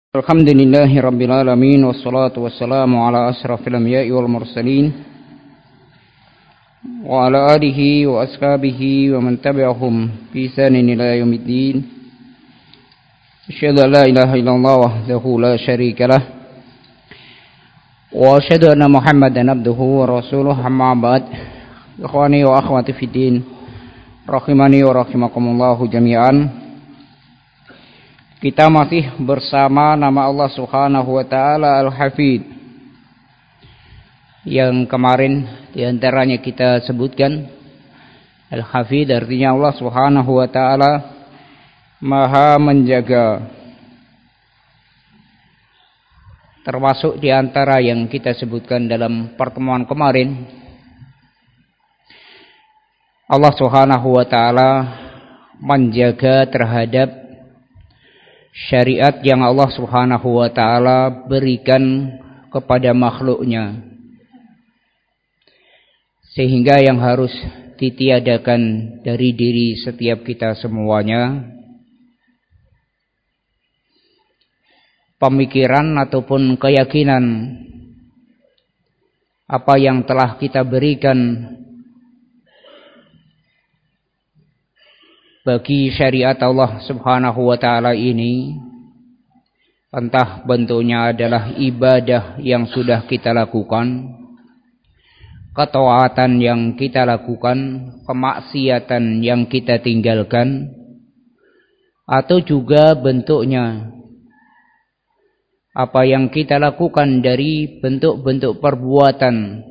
Alhamdulillahi Rabbil Alamin. Wassalatu wassalamu ala ashrafil anbiya'i wal mursalin wa ala alihi wa ashabihi wa man tabi'ahum bi ihsanin ila yaumiddin. Asyhadu an la ilaha illallah wahdahu la syarika lah wa asyhadu anna Muhammadan abduhu wa rasuluh, amma ba'd. Ikhwani wa akhwati fid din, rahimani wa rahimakumullahu jami'an. Kita masih bersama nama Allah Subhanahu wa taala Al-Hafidz, yang kemarin diantaranya kita sebutkan Al-Hafidz artinya Allah Subhanahu wa taala Maha menjaga. Termasuk diantara yang kita sebutkan dalam pertemuan kemarin, Allah Subhanahu wa taala menjaga terhadap syariat yang Allah Subhanahu wa taala berikan kepada makhluknya, sehingga yang harus ditiadakan dari diri setiap kita semuanya pemikiran ataupun keyakinan apa yang telah kita berikan bagi syariat Allah Subhanahu wa taala ini, entah bentuknya adalah ibadah yang sudah kita lakukan, ketaatan yang kita lakukan, kemaksiatan yang kita tinggalkan, atau juga bentuknya apa yang kita lakukan dari bentuk-bentuk perbuatan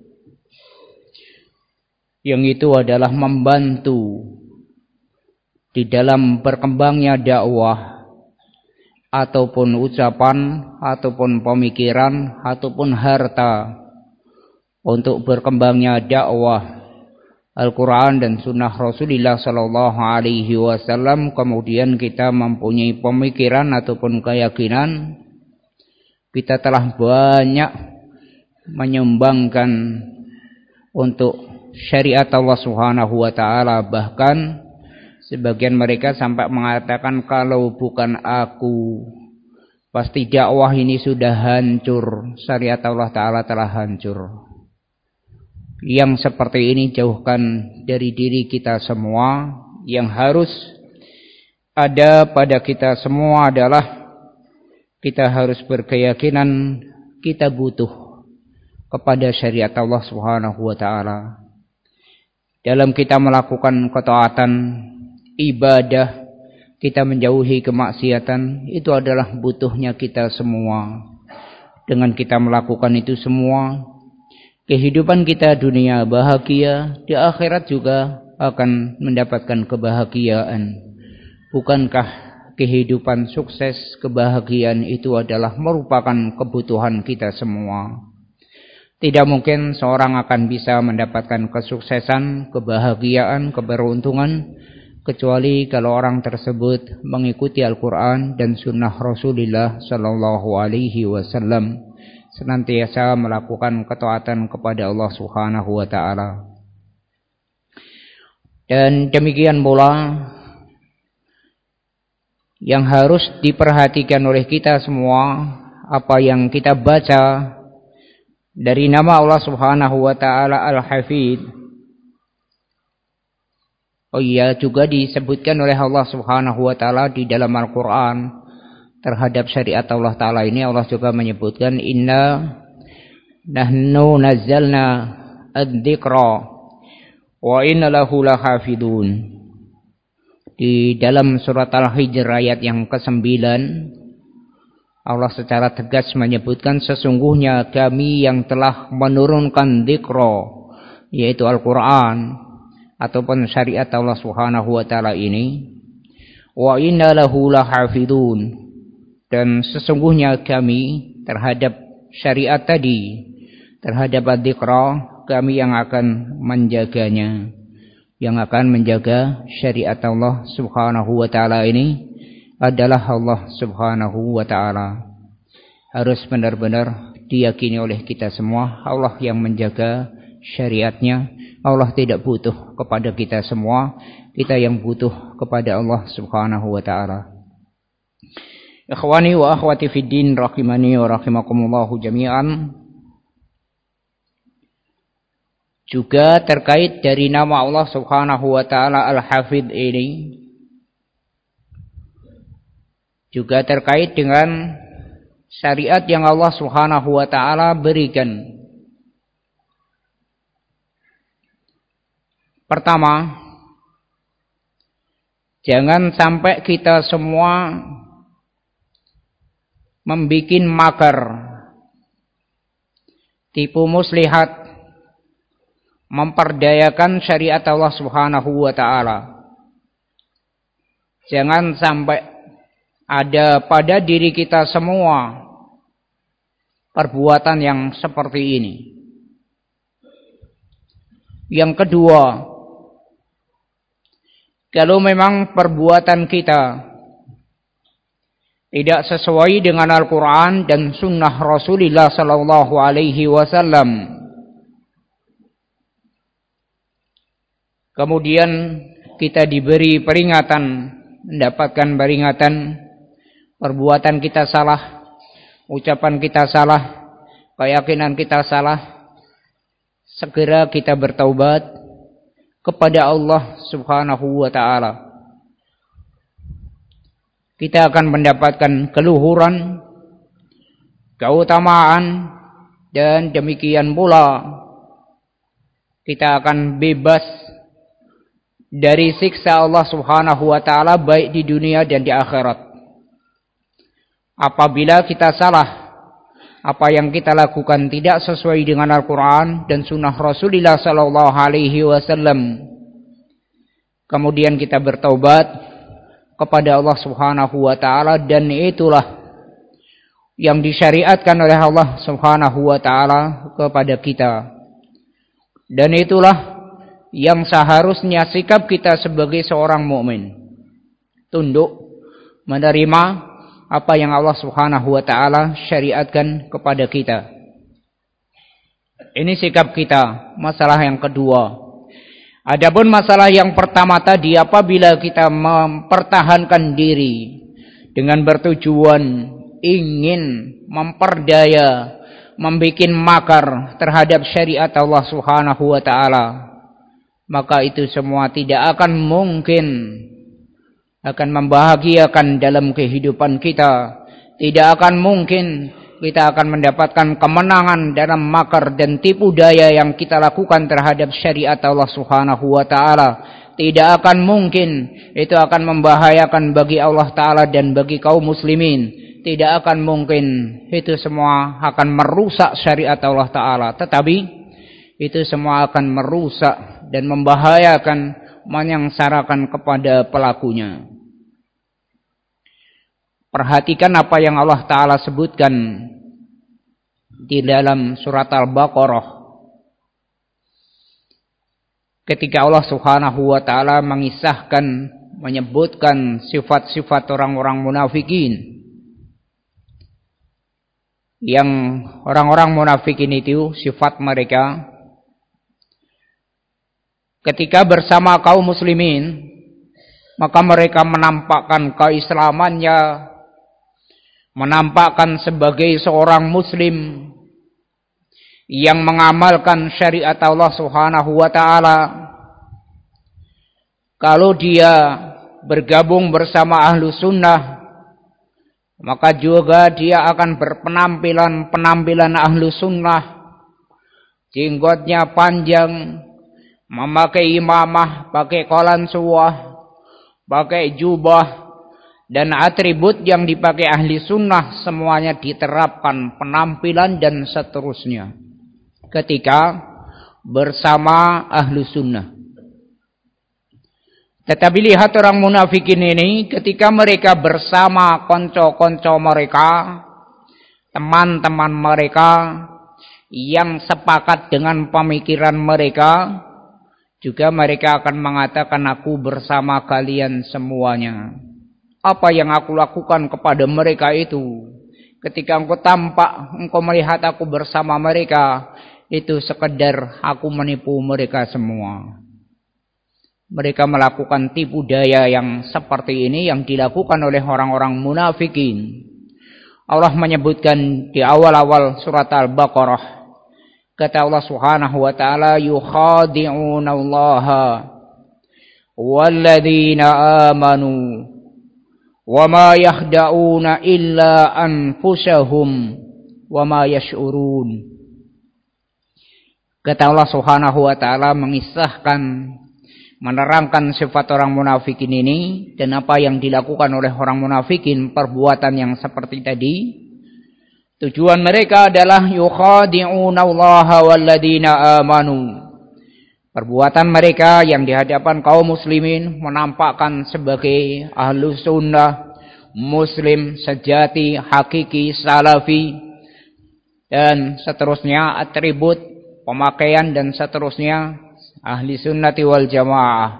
yang itu adalah membantu di dalam berkembangnya dakwah, ataupun ucapan, ataupun pemikiran, ataupun harta untuk berkembangnya dakwah Al-Quran dan Sunnah Rasulullah Sallallahu Alaihi Wasallam. Kemudian kita mempunyai pemikiran ataupun keyakinan kita telah banyak menyumbangkan untuk syariat Allah Subhanahu wa taala. Bahkan sebagian mereka sampai mengatakan, kalau bukan aku pasti dakwah ini sudah hancur, syariat Allah Ta'ala telah hancur. Yang seperti ini jauhkan dari diri kita semua. Yang harus ada pada kita semua adalah kita harus berkeyakinan kita butuh kepada syariat Allah Subhanahu wa taala. Dalam kita melakukan ketaatan ibadah, kita menjauhi kemaksiatan, itu adalah butuhnya kita semua. Dengan kita melakukan itu semua, kehidupan kita dunia bahagia, di akhirat juga akan mendapatkan kebahagiaan. Bukankah kehidupan sukses, kebahagiaan itu adalah merupakan kebutuhan kita semua? Tidak mungkin seorang akan bisa mendapatkan kesuksesan, kebahagiaan, keberuntungan kecuali kalau orang tersebut mengikuti Al-Quran dan Sunnah Rasulullah Sallallahu Alaihi Wasallam, senantiasa melakukan ketaatan kepada Allah Subhanahu Wa Taala. Dan demikian pula yang harus diperhatikan oleh kita semua, apa yang kita baca dari nama Allah Subhanahu Wa Taala Al-Hafidz. Oh iya, juga disebutkan oleh Allah Subhanahu wa taala di dalam Al-Qur'an terhadap syariat Allah taala ini. Allah juga menyebutkan, inna nahnu nazzalna adz-dzikra wa inna lahu lahafidun. Di dalam surat Al-Hijr ayat yang ke-9, Allah secara tegas menyebutkan, sesungguhnya kami yang telah menurunkan dzikra, yaitu Al-Qur'an ataupun syariat Allah Subhanahu wa taala ini, wa inna lahu lahafidun, dan sesungguhnya kami terhadap syariat tadi, terhadap dzikra, kami yang akan menjaganya, yang akan menjaga syariat Allah Subhanahu wa taala ini adalah Allah Subhanahu wa taala. Harus benar-benar diyakini oleh kita semua, Allah yang menjaga syariatnya. Allah tidak butuh kepada kita semua, kita yang butuh kepada Allah Subhanahu wa taala. Ikhwani wa akhwati fid din rahimani wa rahimakumullahu jami'an. Juga terkait dari nama Allah Subhanahu wa taala Al-Hafidz ini, juga terkait dengan syariat yang Allah Subhanahu wa taala berikan. Pertama, jangan sampai kita semua membikin makar, tipu muslihat, memperdayakan syariat Allah Subhanahu wa taala. Jangan sampai ada pada diri kita semua perbuatan yang seperti ini. Yang kedua, kalau memang perbuatan kita tidak sesuai dengan Al-Quran dan Sunnah Rasulullah Sallallahu Alaihi Wasallam, kemudian kita diberi peringatan, mendapatkan peringatan, perbuatan kita salah, ucapan kita salah, keyakinan kita salah, segera kita bertaubat kepada Allah Subhanahu wa taala. Kita akan mendapatkan keluhuran, keutamaan, dan demikian pula kita akan bebas dari siksa Allah Subhanahu wa taala baik di dunia dan di akhirat. Apabila kita salah, apa yang kita lakukan tidak sesuai dengan Al-Quran dan Sunnah Rasulullah Sallallahu Alaihi Wasallam, kemudian kita bertaubat kepada Allah Subhanahu wa taala, dan itulah yang disyariatkan oleh Allah Subhanahu wa taala kepada kita. Dan itulah yang seharusnya sikap kita sebagai seorang mukmin, tunduk menerima apa yang Allah Subhanahu wa taala syariatkan kepada kita. Ini sikap kita, masalah yang kedua. Adapun masalah yang pertama tadi, apabila kita mempertahankan diri dengan bertujuan ingin memperdaya, membikin makar terhadap syariat Allah Subhanahu wa taala, maka itu semua tidak akan mungkin akan membahagiakan dalam kehidupan kita. Tidak akan mungkin kita akan mendapatkan kemenangan dalam makar dan tipu daya yang kita lakukan terhadap syariat Allah Subhanahu wa taala. Tidak akan mungkin itu akan membahayakan bagi Allah taala dan bagi kaum muslimin. Tidak akan mungkin itu semua akan merusak syariat Allah taala, tetapi itu semua akan merusak dan membahayakan, menyengsarakan kepada pelakunya. Perhatikan apa yang Allah Ta'ala sebutkan di dalam surat Al-Baqarah. Ketika Allah Subhanahu wa Ta'ala mengisahkan, menyebutkan sifat-sifat orang-orang munafikin. Yang orang-orang munafikin itu sifat mereka, ketika bersama kaum muslimin, maka mereka menampakkan keislamannya, menampakkan sebagai seorang muslim yang mengamalkan syariat Allah Subhanahu wa taala. Kalau dia bergabung bersama ahlu sunnah, maka juga dia akan berpenampilan ahlu sunnah. Jenggotnya panjang, memakai imamah, pakai qalansuwah, pakai jubah, dan atribut yang dipakai ahli sunnah semuanya diterapkan, penampilan dan seterusnya ketika bersama ahli sunnah. Tetapi lihat orang munafikin ini, ketika mereka bersama konco-konco mereka, teman-teman mereka yang sepakat dengan pemikiran mereka, juga mereka akan mengatakan, aku bersama kalian semuanya. Apa yang aku lakukan kepada mereka itu, ketika engkau tampak, engkau melihat aku bersama mereka, itu sekedar aku menipu mereka semua. Mereka melakukan tipu daya yang seperti ini yang dilakukan oleh orang-orang munafikin. Allah menyebutkan di awal-awal surat Al-Baqarah, kata Allah Subhanahu wa taala, yukhadi'una Allaha walladzina amanu wama yakhda'una illa anfusahum wama yash'urun. Kata Allah Subhanahu wa taala mengisahkan, menerangkan sifat orang munafikin ini dan apa yang dilakukan oleh orang munafikin, perbuatan yang seperti tadi. Tujuan mereka adalah yukhadi'una Allaha walladzina amanu. Perbuatan mereka yang di hadapan kaum muslimin menampakkan sebagai ahlus sunnah, muslim sejati, hakiki, salafi, dan seterusnya, atribut, pemakaian dan seterusnya, ahli sunnati wal jamaah.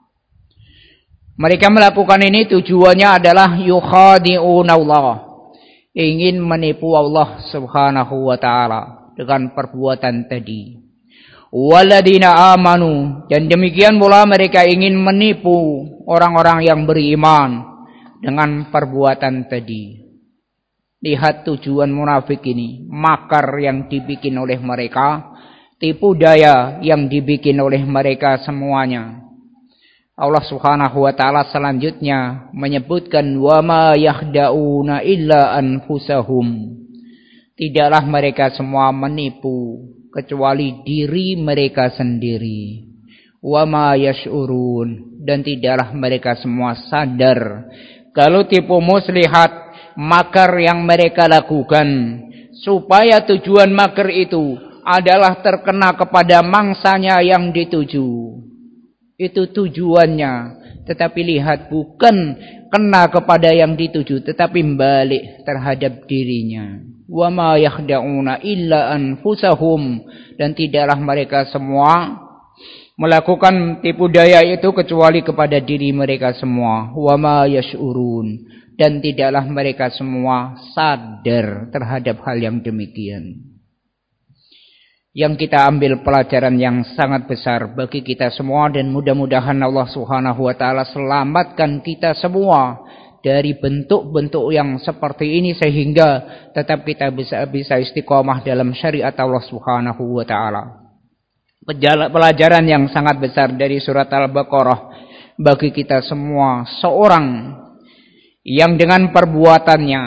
Mereka melakukan ini tujuannya adalah yukhadi'una Allah, ingin menipu Allah Subhanahu wa taala dengan perbuatan tadi. Walladzina amanu, dan demikian pula mereka ingin menipu orang-orang yang beriman dengan perbuatan tadi. Lihat tujuan munafik ini, makar yang dibikin oleh mereka, tipu daya yang dibikin oleh mereka semuanya. Allah Subhanahu wa taala selanjutnya menyebutkan wa ma yakhda'una illa anfusahum. Tidaklah mereka semua menipu kecuali diri mereka sendiri. Wa ma yash'urun, dan tidaklah mereka semua sadar kalau tipu muslihat, makar yang mereka lakukan supaya tujuan makar itu adalah terkena kepada mangsanya yang dituju. Itu tujuannya. Tetapi lihat, bukan kena kepada yang dituju, tetapi balik terhadap dirinya. Wa ma yakhda'una illa anfusahum, dan tidaklah mereka semua melakukan tipu daya itu kecuali kepada diri mereka semua. Wa ma yash'urun, dan tidaklah mereka semua sadar terhadap hal yang demikian. Yang kita ambil pelajaran yang sangat besar bagi kita semua, dan mudah-mudahan Allah Subhanahu wa taala selamatkan kita semua dari bentuk-bentuk yang seperti ini sehingga tetap kita bisa istiqomah dalam syariat Allah Subhanahu wa taala. Pelajaran yang sangat besar dari surat Al-Baqarah bagi kita semua, seorang yang dengan perbuatannya,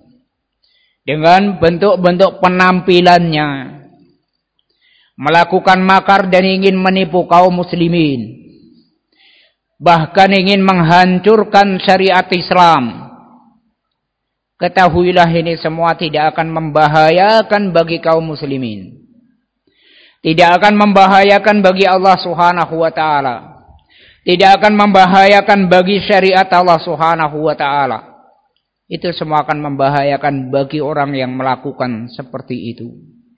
dengan bentuk-bentuk penampilannya melakukan makar dan ingin menipu kaum muslimin, bahkan ingin menghancurkan syariat Islam, ketahuilah ini semua tidak akan membahayakan bagi kaum muslimin, tidak akan membahayakan bagi Allah Subhanahu wa taala, tidak akan membahayakan bagi syariat Allah Subhanahu wa taala. Itu semua akan membahayakan bagi orang yang melakukan seperti itu.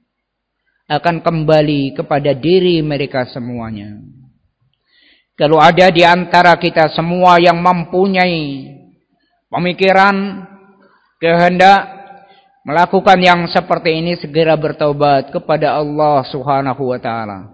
Akan kembali kepada diri mereka semuanya. Kalau ada di antara kita semua yang mempunyai pemikiran, kehendak melakukan yang seperti ini, segera bertaubat kepada Allah Subhanahu wa taala.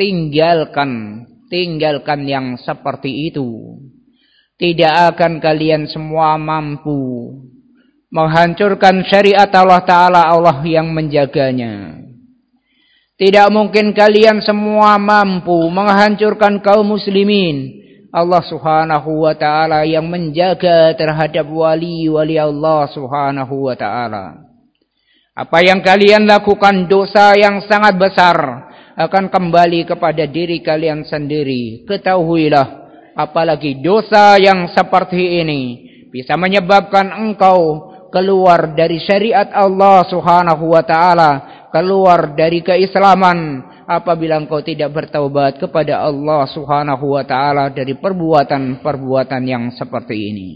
Tinggalkan yang seperti itu. Tidak akan kalian semua mampu menghancurkan syariat Allah taala, Allah yang menjaganya. Tidak mungkin kalian semua mampu menghancurkan kaum muslimin. Allah Subhanahu wa taala yang menjaga terhadap wali-wali Allah Subhanahu wa taala. Apa yang kalian lakukan dosa yang sangat besar akan kembali kepada diri kalian sendiri. Ketahuilah, apalagi dosa yang seperti ini bisa menyebabkan engkau keluar dari syariat Allah Subhanahu wa taala, keluar dari keislaman apabila engkau tidak bertaubat kepada Allah Subhanahu wa taala dari perbuatan-perbuatan yang seperti ini.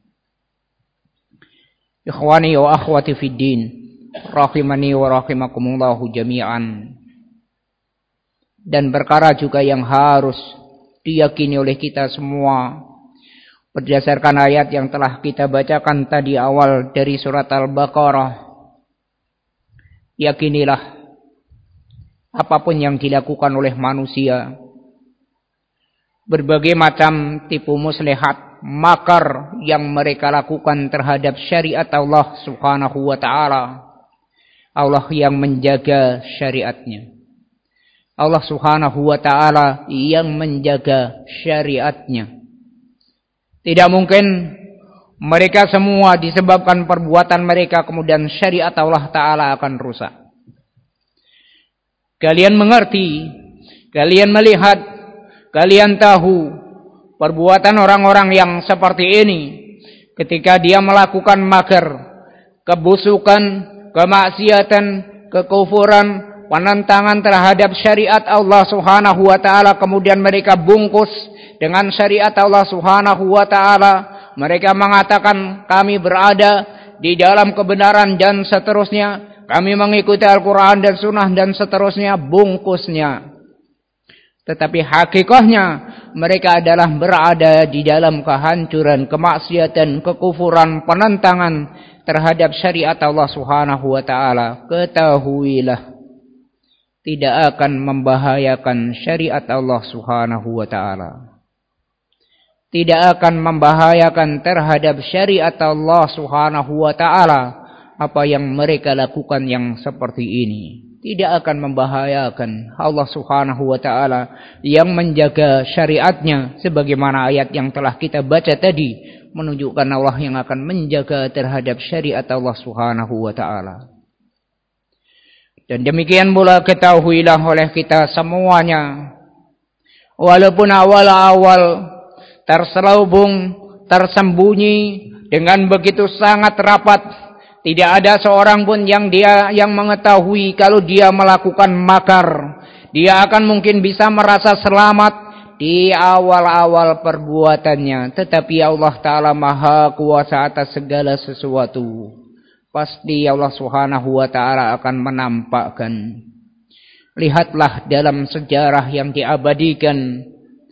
Ikhwani wa akhwati fid din, rahimani wa rahimakumullah jami'an. Dan perkara juga yang harus diyakini oleh kita semua berdasarkan ayat yang telah kita bacakan tadi awal dari surat Al-Baqarah. Yakinilah, apapun yang dilakukan oleh manusia, berbagai macam tipu muslihat, makar yang mereka lakukan terhadap syariat Allah Subhanahu wa taala. Allah yang menjaga syariatnya. Allah Subhanahu wa taala yang menjaga syariatnya. Tidak mungkin mereka semua disebabkan perbuatan mereka kemudian syariat Allah taala akan rusak. Kalian mengerti, kalian melihat, kalian tahu perbuatan orang-orang yang seperti ini ketika dia melakukan makar, kebusukan, kemaksiatan, kekufuran, penentangan terhadap syariat Allah Subhanahu wa taala, kemudian mereka bungkus dengan syariat Allah Subhanahu wa taala. Mereka mengatakan kami berada di dalam kebenaran dan seterusnya, kami mengikuti Al-Quran dan Sunnah dan seterusnya, bungkusnya. Tetapi hakikatnya mereka adalah berada di dalam kehancuran, kemaksiatan, kekufuran, penentangan terhadap syariat Allah Subhanahu wa taala. Ketahuilah, tidak akan membahayakan syariat Allah Subhanahu wa taala. Tidak akan membahayakan terhadap syariat Allah Subhanahu wa taala apa yang mereka lakukan yang seperti ini. Tidak akan membahayakan Allah Subhanahu wa taala yang menjaga syariatnya, sebagaimana ayat yang telah kita baca tadi menunjukkan Allah yang akan menjaga terhadap syariat Allah Subhanahu wa taala. Dan demikian pula ketahuilah oleh kita semuanya, walaupun awal-awal terselubung, tersembunyi dengan begitu sangat rapat, tidak ada seorang pun yang mengetahui kalau dia melakukan makar. Dia akan mungkin bisa merasa selamat di awal-awal perbuatannya, tetapi Allah Ta'ala Maha Kuasa atas segala sesuatu. Pasti Allah Subhanahu wa taala akan menampakkan. Lihatlah dalam sejarah yang diabadikan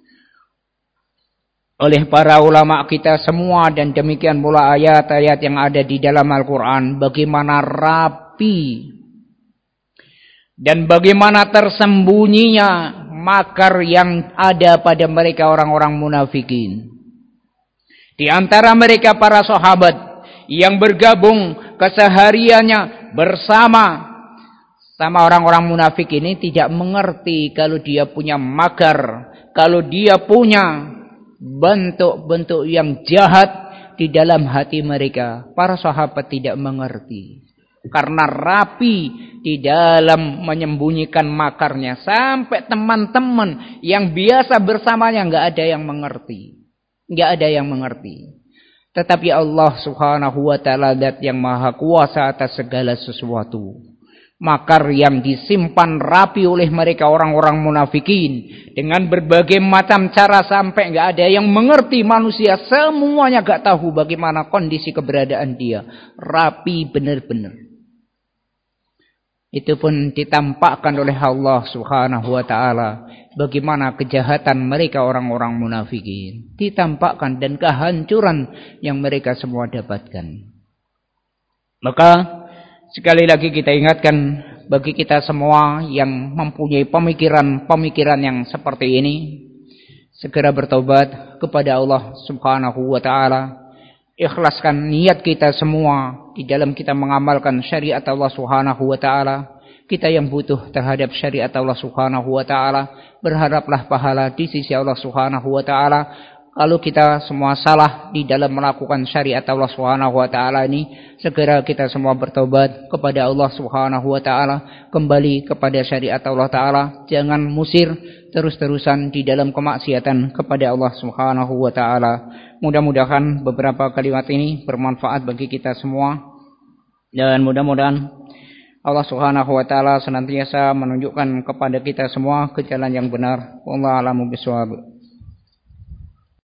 oleh para ulama kita semua, dan demikian pula ayat-ayat yang ada di dalam Al-Quran, bagaimana rapi dan bagaimana tersembunyinya makar yang ada pada mereka orang-orang munafikin. Di antara mereka para sahabat yang bergabung kesehariannya bersama orang-orang munafik ini tidak mengerti kalau dia punya makar, kalau dia punya bentuk-bentuk yang jahat di dalam hati mereka. Para sahabat tidak mengerti karena rapi di dalam menyembunyikan makarnya, sampai teman-teman yang biasa bersamanya nggak ada yang mengerti, nggak ada yang mengerti. Tetapi Allah Subhanahu wa taala zat yang maha kuasa atas segala sesuatu. Makar yang disimpan rapi oleh mereka orang-orang munafikin dengan berbagai macam cara sampai enggak ada yang mengerti, manusia semuanya enggak tahu bagaimana kondisi keberadaan dia. Rapi benar-benar. Itu pun ditampakkan oleh Allah Subhanahu wa taala bagaimana kejahatan mereka orang-orang munafikin. Ditampakkan dan kehancuran yang mereka semua dapatkan. Maka sekali lagi kita ingatkan bagi kita semua yang mempunyai pemikiran-pemikiran yang seperti ini, segera bertobat kepada Allah Subhanahu wa taala. Ikhlaskan niat kita semua di dalam kita mengamalkan syariat Allah Subhanahu wa taala. Kita yang butuh terhadap syariat Allah Subhanahu wa taala, berharaplah pahala di sisi Allah Subhanahu wa taala. Kalau kita semua salah di dalam melakukan syariat Allah Subhanahu wa taala ini, segera kita semua bertobat kepada Allah Subhanahu wa taala, kembali kepada syariat Allah taala, jangan musir terus-terusan di dalam kemaksiatan kepada Allah Subhanahu wa taala. Mudah-mudahan beberapa kalimat ini bermanfaat bagi kita semua, dan mudah-mudahan Allah Subhanahu wa taala senantiasa menunjukkan kepada kita semua ke jalan yang benar. Wallahu a'lamu bishawab.